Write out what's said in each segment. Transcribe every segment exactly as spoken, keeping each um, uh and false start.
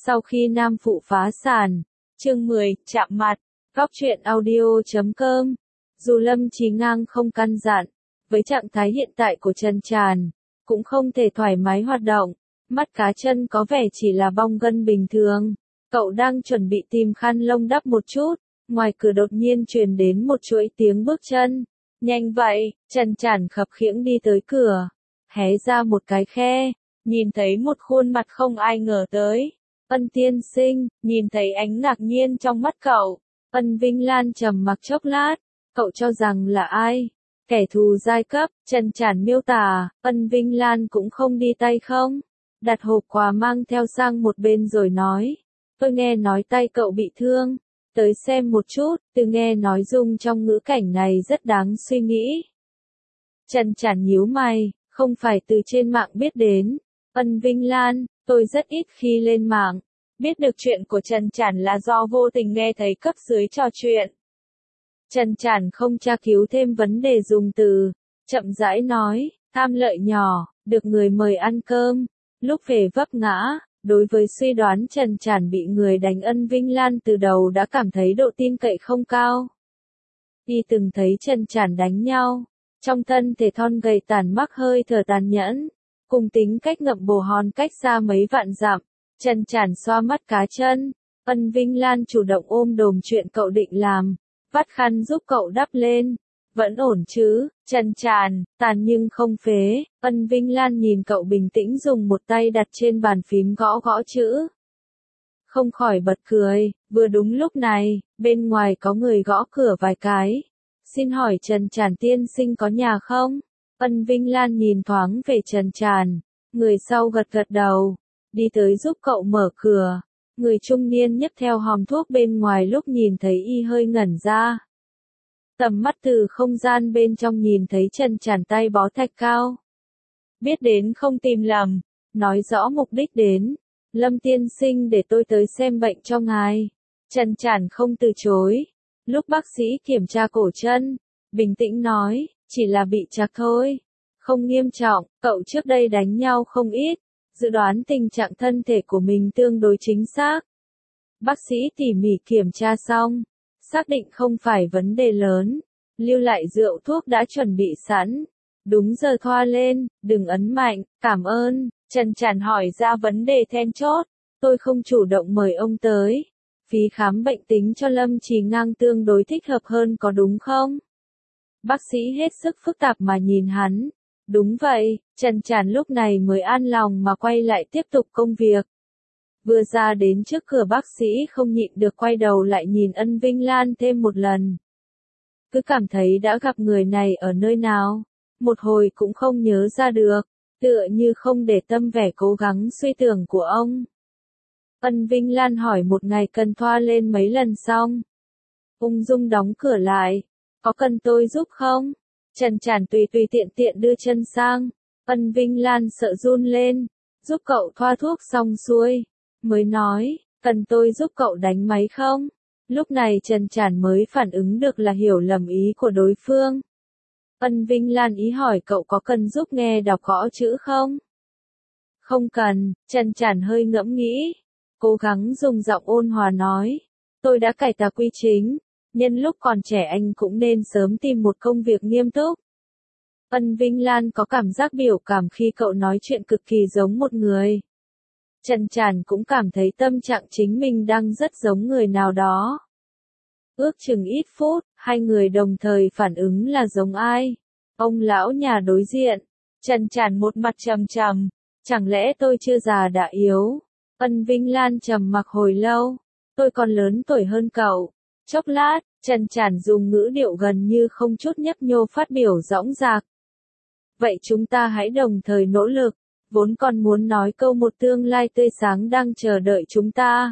Sau khi nam phụ phá sản, chương mười, chạm mặt, góc truyện audio chấm com. Dù Lâm Chí Ngang không căn dặn, với trạng thái hiện tại của Trần Tràn, cũng không thể thoải mái hoạt động, mắt cá chân có vẻ chỉ là bong gân bình thường. Cậu đang chuẩn bị tìm khăn lông đắp một chút, ngoài cửa đột nhiên truyền đến một chuỗi tiếng bước chân. Nhanh vậy, Trần Tràn khập khiễng đi tới cửa, hé ra một cái khe, nhìn thấy một khuôn mặt không ai ngờ tới. Ân tiên sinh, nhìn thấy ánh ngạc nhiên trong mắt cậu, Ân Vinh Lan trầm mặc chốc lát, cậu cho rằng là ai? Kẻ thù giai cấp. Trần Tràn miêu tả, Ân Vinh Lan cũng không đi tay không, đặt hộp quà mang theo sang một bên rồi nói, tôi nghe nói tay cậu bị thương, tới xem một chút. Từ nghe nói dung trong ngữ cảnh này rất đáng suy nghĩ. Trần Tràn nhíu mày, không phải từ trên mạng biết đến. Ân Vinh Lan, tôi rất ít khi lên mạng, biết được chuyện của Trần Tràn là do vô tình nghe thấy cấp dưới trò chuyện. Trần Tràn không tra cứu thêm vấn đề dùng từ, chậm rãi nói, tham lợi nhỏ, được người mời ăn cơm, lúc về vấp ngã. Đối với suy đoán Trần Tràn bị người đánh Ân Vinh Lan từ đầu đã cảm thấy độ tin cậy không cao. Y từng thấy Trần Tràn đánh nhau, trong thân thể thon gầy tàn mắc hơi thở tàn nhẫn, cùng tính cách ngậm bồ hòn cách xa mấy vạn dặm. Trần Tràn xoa mắt cá chân, Ân Vinh Lan chủ động ôm đồm chuyện cậu định làm, vắt khăn giúp cậu đắp lên. Vẫn ổn chứ, Trần Tràn, tàn nhưng không phế. Ân Vinh Lan nhìn cậu bình tĩnh dùng một tay đặt trên bàn phím gõ gõ chữ. Không khỏi bật cười, vừa đúng lúc này, bên ngoài có người gõ cửa vài cái. Xin hỏi Trần Tràn tiên sinh có nhà không? Ân Vinh Lan nhìn thoáng về Trần Tràn, người sau gật gật đầu, đi tới giúp cậu mở cửa. Người trung niên nhấc theo hòm thuốc bên ngoài lúc nhìn thấy y hơi ngẩn ra. Tầm mắt từ không gian bên trong nhìn thấy Trần Tràn tay bó thạch cao. Biết đến không tìm lầm, nói rõ mục đích đến. Lâm tiên sinh để tôi tới xem bệnh cho ngài. Trần Tràn không từ chối. Lúc bác sĩ kiểm tra cổ chân, bình tĩnh nói, chỉ là bị trặc thôi. Không nghiêm trọng, cậu trước đây đánh nhau không ít, dự đoán tình trạng thân thể của mình tương đối chính xác. Bác sĩ tỉ mỉ kiểm tra xong, xác định không phải vấn đề lớn, lưu lại rượu thuốc đã chuẩn bị sẵn. Đúng giờ thoa lên, đừng ấn mạnh, cảm ơn. Trần Tràn hỏi ra vấn đề then chốt, tôi không chủ động mời ông tới. Phí khám bệnh tính cho Lâm Chí Ngang tương đối thích hợp hơn có đúng không? Bác sĩ hết sức phức tạp mà nhìn hắn. Đúng vậy, Trần Tràn lúc này mới an lòng mà quay lại tiếp tục công việc. Vừa ra đến trước cửa bác sĩ không nhịn được quay đầu lại nhìn Ân Vinh Lan thêm một lần. Cứ cảm thấy đã gặp người này ở nơi nào, một hồi cũng không nhớ ra được, tựa như không để tâm vẻ cố gắng suy tưởng của ông. Ân Vinh Lan hỏi một ngày cần thoa lên mấy lần xong. Ung dung đóng cửa lại, có cần tôi giúp không? Trần Tràn tùy tùy tiện tiện đưa chân sang, Ân Vinh Lan sợ run lên, giúp cậu thoa thuốc xong xuôi, mới nói, cần tôi giúp cậu đánh máy không? Lúc này Trần Tràn mới phản ứng được là hiểu lầm ý của đối phương. Ân Vinh Lan ý hỏi cậu có cần giúp nghe đọc gõ chữ không? Không cần. Trần Tràn hơi ngẫm nghĩ, cố gắng dùng giọng ôn hòa nói, tôi đã cải tà quy chính, nhân lúc còn trẻ anh cũng nên sớm tìm một công việc nghiêm túc. Ân Vinh Lan có cảm giác biểu cảm khi cậu nói chuyện cực kỳ giống một người. Trần Tràn cũng cảm thấy tâm trạng chính mình đang rất giống người nào đó. Ước chừng ít phút, hai người đồng thời phản ứng là giống ai? Ông lão nhà đối diện. Trần Tràn một mặt trầm trầm, chẳng lẽ tôi chưa già đã yếu? Ân Vinh Lan trầm mặc hồi lâu, tôi còn lớn tuổi hơn cậu. Chốc lát, Trần Tràn dùng ngữ điệu gần như không chút nhấp nhô phát biểu dõng dạc. Vậy chúng ta hãy đồng thời nỗ lực, vốn còn muốn nói câu một tương lai tươi sáng đang chờ đợi chúng ta.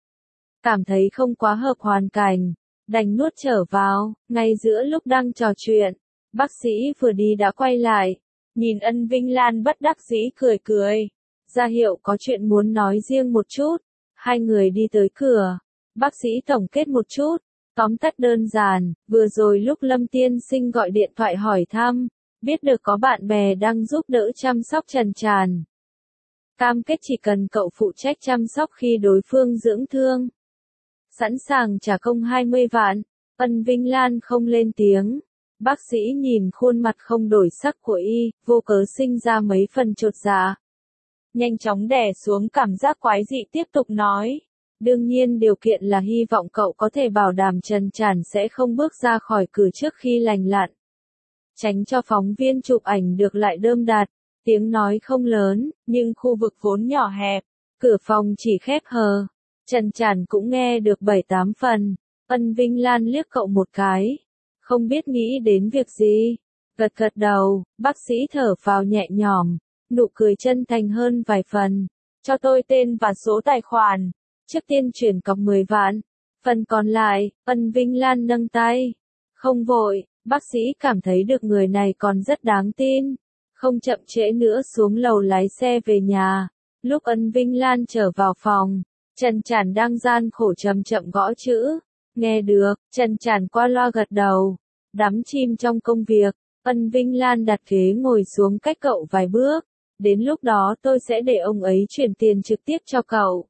Cảm thấy không quá hợp hoàn cảnh, đành nuốt trở vào. Ngay giữa lúc đang trò chuyện, bác sĩ vừa đi đã quay lại, nhìn Ân Vinh Lan bất đắc dĩ cười cười, ra hiệu có chuyện muốn nói riêng một chút. Hai người đi tới cửa, bác sĩ tổng kết một chút, tóm tắt đơn giản, vừa rồi lúc Lâm tiên sinh gọi điện thoại hỏi thăm, biết được có bạn bè đang giúp đỡ chăm sóc Trần Tràn. Cam kết chỉ cần cậu phụ trách chăm sóc khi đối phương dưỡng thương. Sẵn sàng trả công hai mươi vạn. Ân Vinh Lan không lên tiếng. Bác sĩ nhìn khuôn mặt không đổi sắc của y, vô cớ sinh ra mấy phần chột dạ. Nhanh chóng đè xuống cảm giác quái dị tiếp tục nói. Đương nhiên điều kiện là hy vọng cậu có thể bảo đảm Trần Tràn sẽ không bước ra khỏi cửa trước khi lành lặn. Tránh cho phóng viên chụp ảnh được lại đơm đạt. Tiếng nói không lớn, nhưng khu vực vốn nhỏ hẹp. Cửa phòng chỉ khép hờ. Trần Tràn cũng nghe được bảy tám phần. Ân Vinh Lan liếc cậu một cái. Không biết nghĩ đến việc gì. Gật gật đầu, bác sĩ thở phào nhẹ nhõm. Nụ cười chân thành hơn vài phần. Cho tôi tên và số tài khoản. Trước tiên chuyển cọc mười vạn. Phần còn lại, Ân Vinh Lan nâng tay. Không vội, bác sĩ cảm thấy được người này còn rất đáng tin. Không chậm trễ nữa xuống lầu lái xe về nhà. Lúc Ân Vinh Lan trở vào phòng, Trần Tràn đang gian khổ chậm chậm gõ chữ. Nghe được, Trần Tràn qua loa gật đầu. Đắm chìm trong công việc, Ân Vinh Lan đặt ghế ngồi xuống cách cậu vài bước. Đến lúc đó tôi sẽ để ông ấy chuyển tiền trực tiếp cho cậu.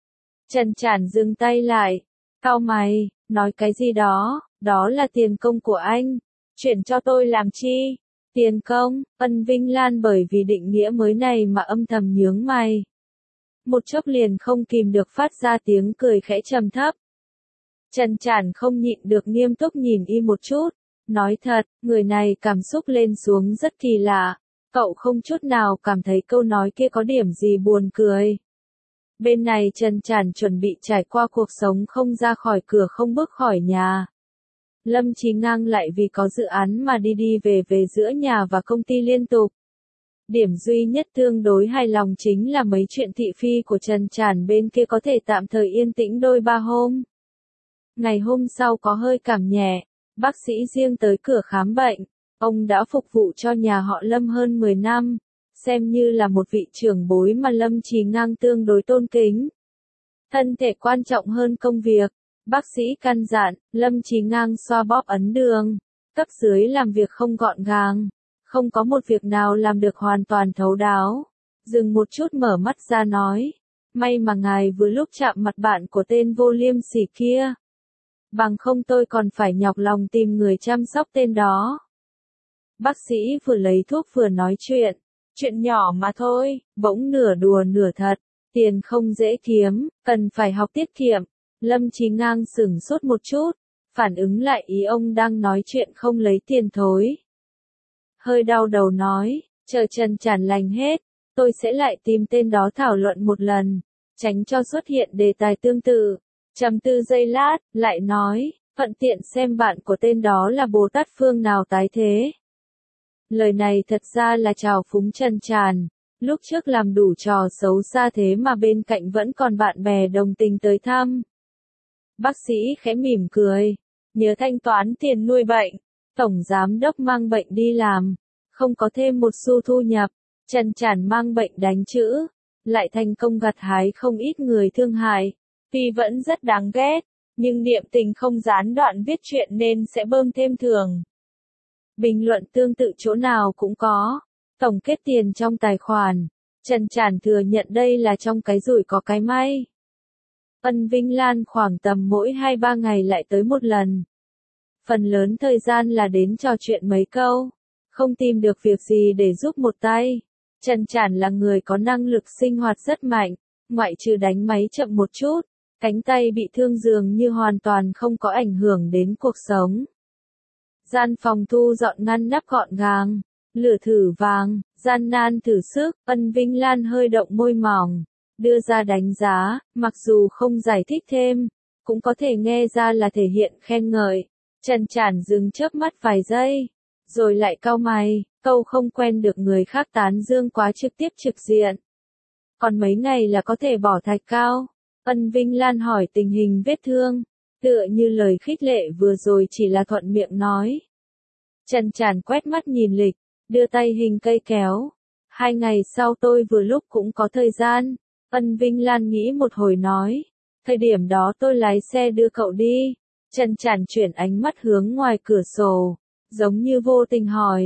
Trần Tràn dừng tay lại. Cau mày, nói cái gì đó, đó là tiền công của anh. Chuyển cho tôi làm chi? Tiền công, Ân Vinh Lan bởi vì định nghĩa mới này mà âm thầm nhướng mày. Một chốc liền không kìm được phát ra tiếng cười khẽ trầm thấp. Trần Tràn không nhịn được nghiêm túc nhìn y một chút. Nói thật, người này cảm xúc lên xuống rất kỳ lạ. Cậu không chút nào cảm thấy câu nói kia có điểm gì buồn cười. Bên này Trần Tràn chuẩn bị trải qua cuộc sống không ra khỏi cửa không bước khỏi nhà. Lâm Chí Ngang lại vì có dự án mà đi đi về về giữa nhà và công ty liên tục. Điểm duy nhất tương đối hài lòng chính là mấy chuyện thị phi của Trần Tràn bên kia có thể tạm thời yên tĩnh đôi ba hôm. Ngày hôm sau có hơi cảm nhẹ, bác sĩ riêng tới cửa khám bệnh. Ông đã phục vụ cho nhà họ Lâm hơn mười năm, xem như là một vị trưởng bối mà Lâm Chí Ngang tương đối tôn kính. Thân thể quan trọng hơn công việc, bác sĩ căn dặn, Lâm Chí Ngang xoa bóp ấn đường. Cấp dưới làm việc không gọn gàng, không có một việc nào làm được hoàn toàn thấu đáo. Dừng một chút mở mắt ra nói, may mà ngài vừa lúc chạm mặt bạn của tên vô liêm sỉ kia. Bằng không tôi còn phải nhọc lòng tìm người chăm sóc tên đó. Bác sĩ vừa lấy thuốc vừa nói chuyện. Chuyện nhỏ mà thôi, bỗng nửa đùa nửa thật. Tiền không dễ kiếm, cần phải học tiết kiệm. Lâm Chí Ngang sửng sốt một chút. Phản ứng lại ý ông đang nói chuyện không lấy tiền thối. Hơi đau đầu nói, chờ Trần Tràn lành hết. Tôi sẽ lại tìm tên đó thảo luận một lần. Tránh cho xuất hiện đề tài tương tự. Trầm tư giây lát, lại nói, thuận tiện xem bạn của tên đó là Bồ Tát phương nào tái thế. Lời này thật ra là trào phúng Trần Tràn, lúc trước làm đủ trò xấu xa thế mà bên cạnh vẫn còn bạn bè đồng tình tới thăm. Bác sĩ khẽ mỉm cười, nhớ thanh toán tiền nuôi bệnh, tổng giám đốc mang bệnh đi làm, không có thêm một xu thu nhập, Trần Tràn mang bệnh đánh chữ, lại thành công gặt hái không ít người thương hại. Tuy vẫn rất đáng ghét, nhưng niệm tình không gián đoạn viết chuyện nên sẽ bơm thêm thường. Bình luận tương tự chỗ nào cũng có. Tổng kết tiền trong tài khoản. Trần Tràn thừa nhận đây là trong cái rủi có cái may. Ân Vinh Lan khoảng tầm mỗi hai ba ngày lại tới một lần. Phần lớn thời gian là đến trò chuyện mấy câu. Không tìm được việc gì để giúp một tay. Trần Tràn là người có năng lực sinh hoạt rất mạnh. Ngoại trừ đánh máy chậm một chút. Cánh tay bị thương dường như hoàn toàn không có ảnh hưởng đến cuộc sống. Gian phòng thu dọn ngăn nắp gọn gàng, lửa thử vàng, gian nan thử sức, Ân Vinh Lan hơi động môi mỏng, đưa ra đánh giá, mặc dù không giải thích thêm, cũng có thể nghe ra là thể hiện khen ngợi. Trần Tràn dừng chớp mắt vài giây, rồi lại cau mày, câu không quen được người khác tán dương quá trực tiếp trực diện. Còn mấy ngày là có thể bỏ thạch cao. Ân Vinh Lan hỏi tình hình vết thương, tựa như lời khích lệ vừa rồi chỉ là thuận miệng nói. Trần Tràn quét mắt nhìn lịch, đưa tay hình cây kéo. Hai ngày sau tôi vừa lúc cũng có thời gian. Ân Vinh Lan nghĩ một hồi nói, thời điểm đó tôi lái xe đưa cậu đi. Trần Tràn chuyển ánh mắt hướng ngoài cửa sổ, giống như vô tình hỏi,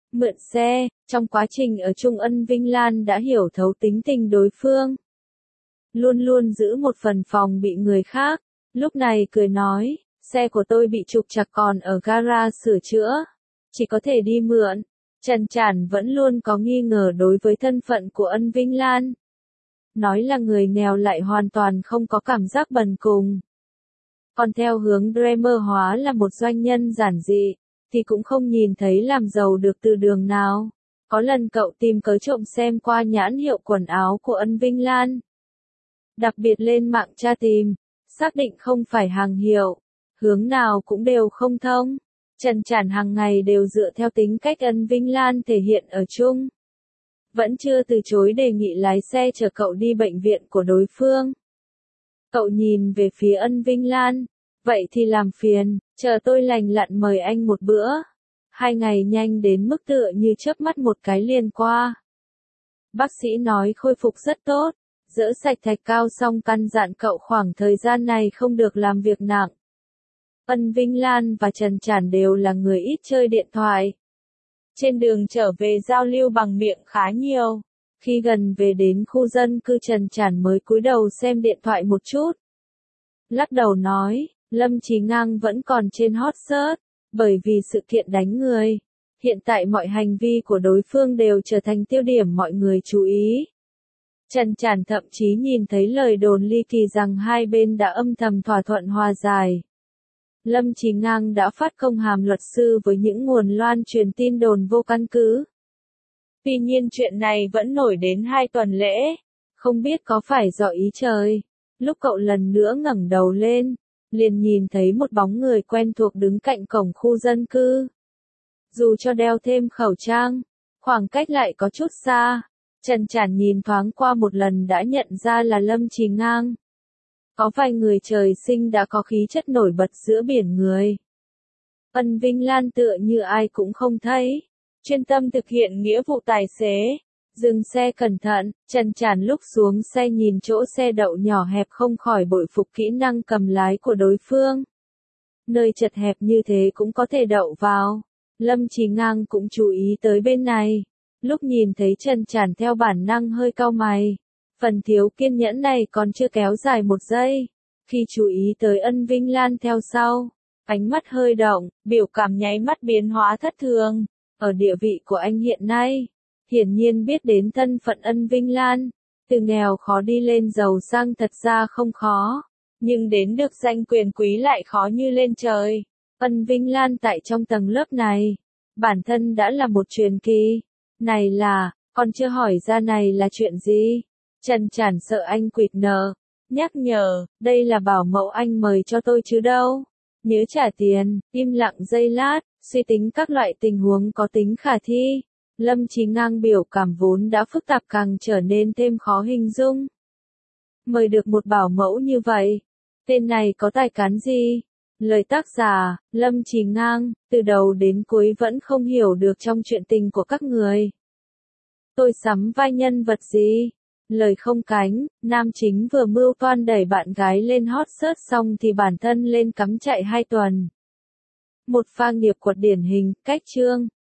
mượn xe, trong quá trình ở chung Ân Vinh Lan đã hiểu thấu tính tình đối phương. Luôn luôn giữ một phần phòng bị người khác, lúc này cười nói, xe của tôi bị trục trặc còn ở gara sửa chữa, chỉ có thể đi mượn. Trần Trản vẫn luôn có nghi ngờ đối với thân phận của Ân Vinh Lan. Nói là người nghèo lại hoàn toàn không có cảm giác bần cùng. Còn theo hướng Dreamer hóa là một doanh nhân giản dị, thì cũng không nhìn thấy làm giàu được từ đường nào. Có lần cậu tìm cớ trộm xem qua nhãn hiệu quần áo của Ân Vinh Lan. Đặc biệt lên mạng tra tìm, xác định không phải hàng hiệu, hướng nào cũng đều không thông. Trần Trản hàng ngày đều dựa theo tính cách Ân Vinh Lan thể hiện ở chung. Vẫn chưa từ chối đề nghị lái xe chở cậu đi bệnh viện của đối phương. Cậu nhìn về phía Ân Vinh Lan, vậy thì làm phiền, chờ tôi lành lặn mời anh một bữa. Hai ngày nhanh đến mức tựa như chớp mắt một cái liền qua. Bác sĩ nói khôi phục rất tốt, dỡ sạch thạch cao xong căn dặn cậu khoảng thời gian này không được làm việc nặng. Ân Vinh Lan và Trần Trản đều là người ít chơi điện thoại. Trên đường trở về giao lưu bằng miệng khá nhiều. Khi gần về đến khu dân cư Trần Trản mới cúi đầu xem điện thoại một chút. Lắc đầu nói, Lâm Chí Ngang vẫn còn trên hot search, bởi vì sự kiện đánh người. Hiện tại mọi hành vi của đối phương đều trở thành tiêu điểm mọi người chú ý. Trần Trản thậm chí nhìn thấy lời đồn ly kỳ rằng hai bên đã âm thầm thỏa thuận hòa giải. Lâm Chí Ngang đã phát công hàm luật sư với những nguồn loan truyền tin đồn vô căn cứ. Tuy nhiên chuyện này vẫn nổi đến hai tuần lễ, không biết có phải do ý trời. Lúc cậu lần nữa ngẩng đầu lên, liền nhìn thấy một bóng người quen thuộc đứng cạnh cổng khu dân cư. Dù cho đeo thêm khẩu trang, khoảng cách lại có chút xa, Trần Trản nhìn thoáng qua một lần đã nhận ra là Lâm Chí Ngang. Có vài người trời sinh đã có khí chất nổi bật giữa biển người. Ân Vinh Lan tựa như ai cũng không thấy, chuyên tâm thực hiện nghĩa vụ tài xế. Dừng xe cẩn thận, Trần Trản lúc xuống xe nhìn chỗ xe đậu nhỏ hẹp không khỏi bội phục kỹ năng cầm lái của đối phương. Nơi chật hẹp như thế cũng có thể đậu vào. Lâm Chí Ngang cũng chú ý tới bên này. Lúc nhìn thấy Trần Trản theo bản năng hơi cau mày. Phần thiếu kiên nhẫn này còn chưa kéo dài một giây. Khi chú ý tới Ân Vinh Lan theo sau, ánh mắt hơi động, biểu cảm nháy mắt biến hóa thất thường. Ở địa vị của anh hiện nay, hiển nhiên biết đến thân phận Ân Vinh Lan, từ nghèo khó đi lên giàu sang thật ra không khó, nhưng đến được danh quyền quý lại khó như lên trời. Ân Vinh Lan tại trong tầng lớp này, bản thân đã là một truyền kỳ. Này là, còn chưa hỏi ra này là chuyện gì? Trần Trản sợ anh quỵt nợ, nhắc nhở, đây là bảo mẫu anh mời cho tôi chứ đâu. Nhớ trả tiền, im lặng giây lát, suy tính các loại tình huống có tính khả thi. Lâm Chí Ngang biểu cảm vốn đã phức tạp càng trở nên thêm khó hình dung. Mời được một bảo mẫu như vậy, tên này có tài cán gì? Lời tác giả, Lâm Chí Ngang, từ đầu đến cuối vẫn không hiểu được trong chuyện tình của các người. Tôi sắm vai nhân vật gì? Lời không cánh, nam chính vừa mưu toan đẩy bạn gái lên hot search xong thì bản thân lên cắm trại hai tuần. Một pha nghiệp quật điển hình, cách chương.